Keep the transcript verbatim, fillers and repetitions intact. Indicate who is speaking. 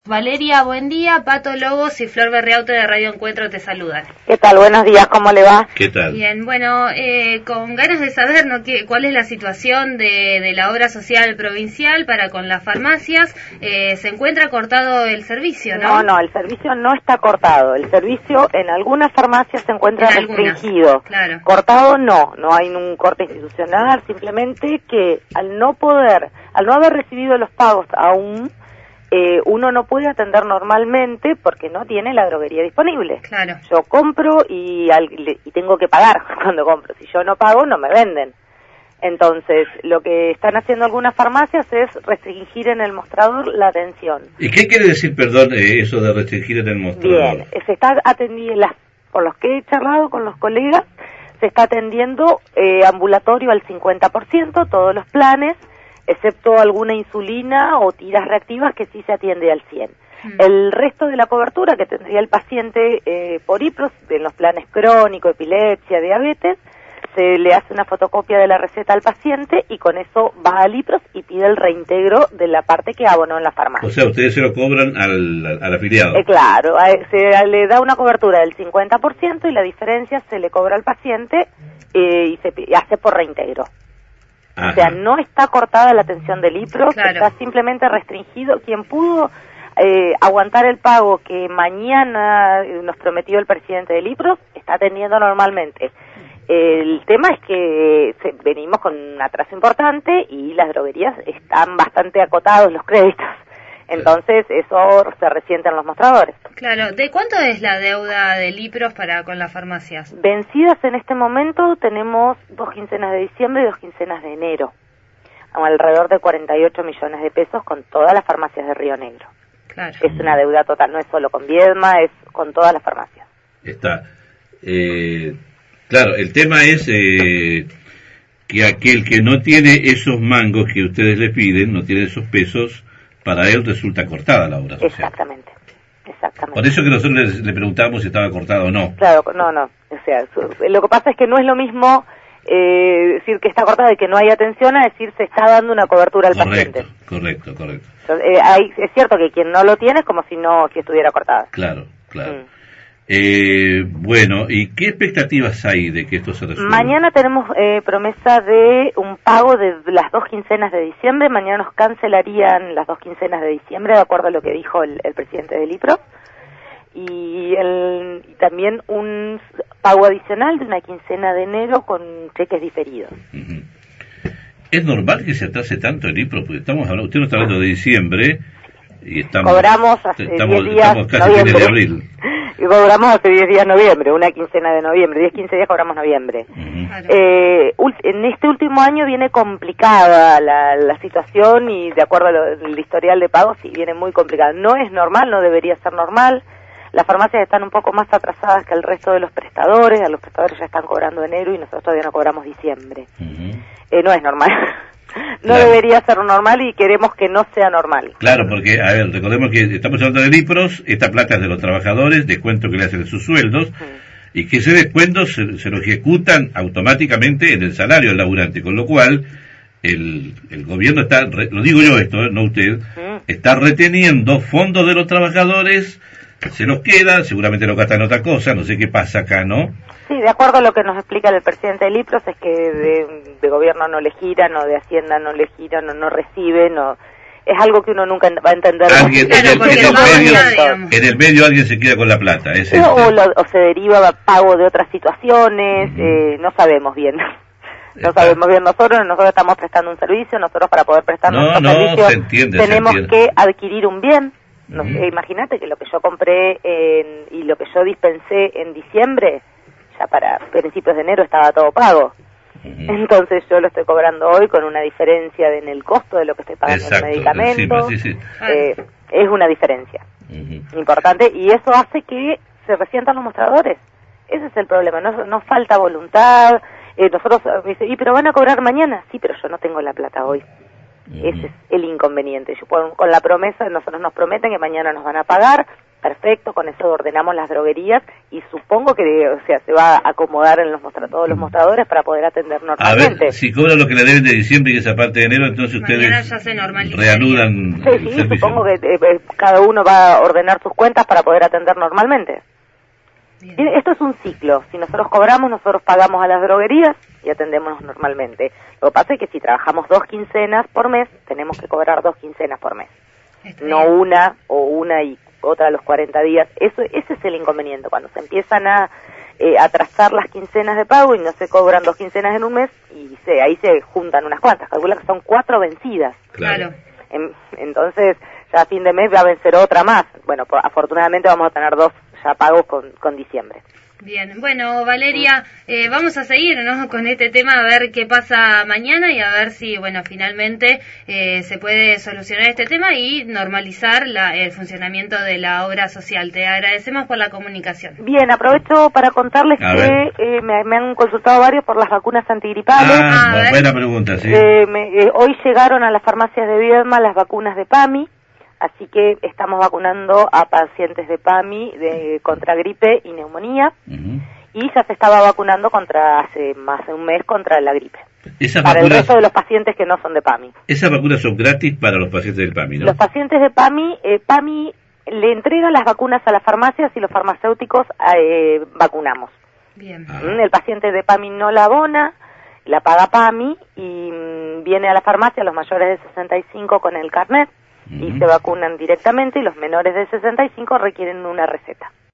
Speaker 1: Valeria, buen día. Pato Lobos y Flor Berriauto de Radio Encuentro te saludan.
Speaker 2: ¿Qué tal? Buenos días, ¿cómo le va?
Speaker 3: ¿Qué tal?
Speaker 1: Bien, bueno, eh, con ganas de saber ¿no? ¿Qué, cuál es la situación de, de la obra social provincial para con las farmacias. Eh, se encuentra cortado el servicio, ¿no?
Speaker 2: No, no, el servicio no está cortado. El servicio en algunas farmacias se encuentra
Speaker 1: en
Speaker 2: restringido.
Speaker 1: Algunas, claro.
Speaker 2: Cortado no, no hay un corte institucional, simplemente que al no poder, al no haber recibido los pagos aún, Eh, uno no puede atender normalmente porque no tiene la droguería disponible.
Speaker 1: Claro.
Speaker 2: Yo compro y, al, y tengo que pagar cuando compro. Si yo no pago, no me venden. Entonces, lo que están haciendo algunas farmacias es restringir en el mostrador la atención.
Speaker 3: ¿Y qué quiere decir, perdón, eh, eso de restringir en el mostrador?
Speaker 2: Bien, se está atendiendo, por los que he charlado con los colegas, se está atendiendo eh, ambulatorio al cincuenta por ciento, todos los planes, excepto alguna insulina o tiras reactivas que sí se atiende al cien. Mm. El resto de la cobertura que tendría el paciente eh, por IPROS, en los planes crónico, epilepsia, diabetes, se le hace una fotocopia de la receta al paciente y con eso va al IPROS y pide el reintegro de la parte que abonó en la farmacia.
Speaker 3: O sea, ustedes se lo cobran al, al, al afiliado.
Speaker 2: Eh, claro, eh, se le da una cobertura del cincuenta por ciento y la diferencia se le cobra al paciente eh, y se y hace por reintegro.
Speaker 3: Ajá.
Speaker 2: O sea, no está cortada la atención del IPROS,
Speaker 1: claro.
Speaker 2: Está simplemente restringido. Quien pudo eh, aguantar el pago que mañana nos prometió el presidente del IPROS, está atendiendo normalmente. El tema es que se, venimos con un atraso importante y las droguerías están bastante acotados los créditos. Entonces, eso se resiente en los mostradores.
Speaker 1: Claro. ¿De cuánto es la deuda del IPROS para con las farmacias?
Speaker 2: Vencidas en este momento tenemos dos quincenas de diciembre y dos quincenas de enero. Alrededor de cuarenta y ocho millones de pesos con todas las farmacias de Río Negro.
Speaker 1: Claro.
Speaker 2: Es una deuda total, no es solo con Viedma, es con todas las farmacias.
Speaker 3: Está. Eh, claro, el tema es eh, que aquel que no tiene esos mangos que ustedes le piden, no tiene esos pesos, para él resulta cortada la obra social.
Speaker 2: Exactamente, exactamente.
Speaker 3: Por eso que nosotros le, le preguntamos si estaba cortada o no.
Speaker 2: Claro, no, no. O sea, su, lo que pasa es que no es lo mismo eh, decir que está cortada y que no hay atención a decir se está dando una cobertura al
Speaker 3: correcto,
Speaker 2: paciente.
Speaker 3: Correcto, correcto.
Speaker 2: Entonces, eh, hay, es cierto que quien no lo tiene es como si no si estuviera cortada.
Speaker 3: Claro, claro.
Speaker 2: Mm.
Speaker 3: Eh, bueno, ¿y qué expectativas hay de que esto se resuelva?
Speaker 2: Mañana tenemos eh, promesa de un pago de las dos quincenas de diciembre. Mañana nos cancelarían las dos quincenas de diciembre, de acuerdo a lo que dijo el, el presidente del IPRO. Y, el, y también un pago adicional de una quincena de enero con cheques diferidos.
Speaker 3: Uh-huh. ¿Es normal que se atrase tanto el IPRO? Porque estamos hablando, usted no está hablando de diciembre y estamos,
Speaker 2: cobramos hace
Speaker 3: estamos,
Speaker 2: diez días,
Speaker 3: estamos casi fines de abril.
Speaker 2: Y cobramos hace diez días noviembre, una quincena de noviembre, diez, quince días cobramos noviembre.
Speaker 3: Uh-huh.
Speaker 1: Claro.
Speaker 2: Eh, en este último año viene complicada la, la situación y de acuerdo al historial de pagos sí viene muy complicada. No es normal, no debería ser normal. Las farmacias están un poco más atrasadas que el resto de los prestadores, a los prestadores ya están cobrando enero y nosotros todavía no cobramos diciembre.
Speaker 3: Uh-huh.
Speaker 2: Eh, no es normal. No
Speaker 3: claro.
Speaker 2: Debería ser normal y queremos que no sea normal.
Speaker 3: Claro, porque, a ver, recordemos que estamos hablando del IPROS, esta plata es de los trabajadores, descuento que le hacen de sus sueldos, uh-huh. y que ese descuento se, se lo ejecutan automáticamente en el salario del laburante, con lo cual el, el gobierno está, lo digo yo esto, no usted, uh-huh. está reteniendo fondos de los trabajadores, se los queda, seguramente lo gastan en otra cosa, no sé qué pasa acá, ¿no?
Speaker 2: Sí, de acuerdo a lo que nos explica el presidente del IPROS es que de, de gobierno no le giran, o de Hacienda no le giran, o no reciben, o es algo que uno nunca va a entender.
Speaker 3: Alguien,
Speaker 1: claro,
Speaker 3: en, el, en, el medio, en el medio alguien se queda con la plata. ¿Es
Speaker 2: o, o, lo, o se deriva a pago de otras situaciones, uh-huh. eh, no sabemos bien. No Está. sabemos bien nosotros, nosotros estamos prestando un servicio, nosotros para poder prestar
Speaker 3: no,
Speaker 2: nuestro
Speaker 3: no,
Speaker 2: servicio
Speaker 3: se entiende,
Speaker 2: tenemos
Speaker 3: se entiende.
Speaker 2: que adquirir un bien. No,
Speaker 3: uh-huh.
Speaker 2: eh, imagínate que lo que yo compré en, y lo que yo dispensé en diciembre, ya para principios de enero estaba todo pago. Uh-huh. Entonces yo lo estoy cobrando hoy con una diferencia de, en el costo de lo que estoy pagando en el medicamento.
Speaker 3: Sí, sí, sí.
Speaker 2: Eh, es una diferencia uh-huh. importante y eso hace que se resientan los mostradores. Ese es el problema, no, no falta voluntad. Eh, nosotros me dicen, ¿y pero van a cobrar mañana? Sí, pero yo no tengo la plata hoy. Uh-huh. Ese es el inconveniente. Yo puedo, con la promesa, nosotros nos prometen que mañana nos van a pagar, perfecto, con eso ordenamos las droguerías y supongo que, o sea, se va a acomodar en los mostra todos los mostradores para poder atender normalmente.
Speaker 3: A ver, si cobran lo que le deben de diciembre y esa parte de enero, entonces
Speaker 1: Mañana
Speaker 3: ustedes
Speaker 1: ya se normaliza.
Speaker 3: reanudan
Speaker 2: Sí,
Speaker 3: el
Speaker 2: sí,
Speaker 3: servicio.
Speaker 2: supongo que eh, eh, cada uno va a ordenar sus cuentas para poder atender normalmente.
Speaker 1: Bien.
Speaker 2: Mire, esto es un ciclo. Si nosotros cobramos, nosotros pagamos a las droguerías y atendemos normalmente. Lo que pasa es que si trabajamos dos quincenas por mes, tenemos que cobrar dos quincenas por mes.
Speaker 1: Está
Speaker 2: No
Speaker 1: bien.
Speaker 2: una o una y otra a los cuarenta días. Eso, ese es el inconveniente. Cuando se empiezan a eh, atrasar las quincenas de pago y no se cobran dos quincenas en un mes, y se, ahí se juntan unas cuantas. Calcula que son cuatro vencidas.
Speaker 1: Claro.
Speaker 2: En, entonces, ya a fin de mes va a vencer otra más. Bueno, por, afortunadamente vamos a tener dos ya pagos con, con diciembre.
Speaker 1: Bien, bueno, Valeria, eh, vamos a seguir, ¿no?, con este tema, a ver qué pasa mañana y a ver si, bueno, finalmente eh, se puede solucionar este tema y normalizar la, el funcionamiento de la obra social. Te agradecemos por la comunicación.
Speaker 2: Bien, aprovecho para contarles
Speaker 3: A
Speaker 2: que
Speaker 3: ver.
Speaker 2: eh, me, me han consultado varios por las vacunas antigripales.
Speaker 3: Ah,
Speaker 1: A
Speaker 3: bu-
Speaker 1: ver.
Speaker 3: buena pregunta, sí.
Speaker 2: Eh, me- eh, hoy llegaron a las farmacias de Viedma las vacunas de PAMI, así que estamos vacunando a pacientes de PAMI de, contra gripe y neumonía,
Speaker 3: Ujú.
Speaker 2: y ya se estaba vacunando contra hace más de un mes contra la gripe.
Speaker 3: Esas
Speaker 2: Para el
Speaker 3: vacunas,
Speaker 2: resto de los pacientes que no son de PAMI.
Speaker 3: esas vacunas son gratis para los pacientes del PAMI, ¿no?
Speaker 2: Los pacientes de PAMI, eh, PAMI le entrega las vacunas a las farmacias y los farmacéuticos eh, vacunamos.
Speaker 1: Bien.
Speaker 3: Ah.
Speaker 2: Mm, El paciente de PAMI no la abona, la paga PAMI y mm, viene a la farmacia los mayores de sesenta y cinco con el carnet y
Speaker 3: Ujú.
Speaker 2: se vacunan directamente, y los menores de sesenta y cinco requieren una receta.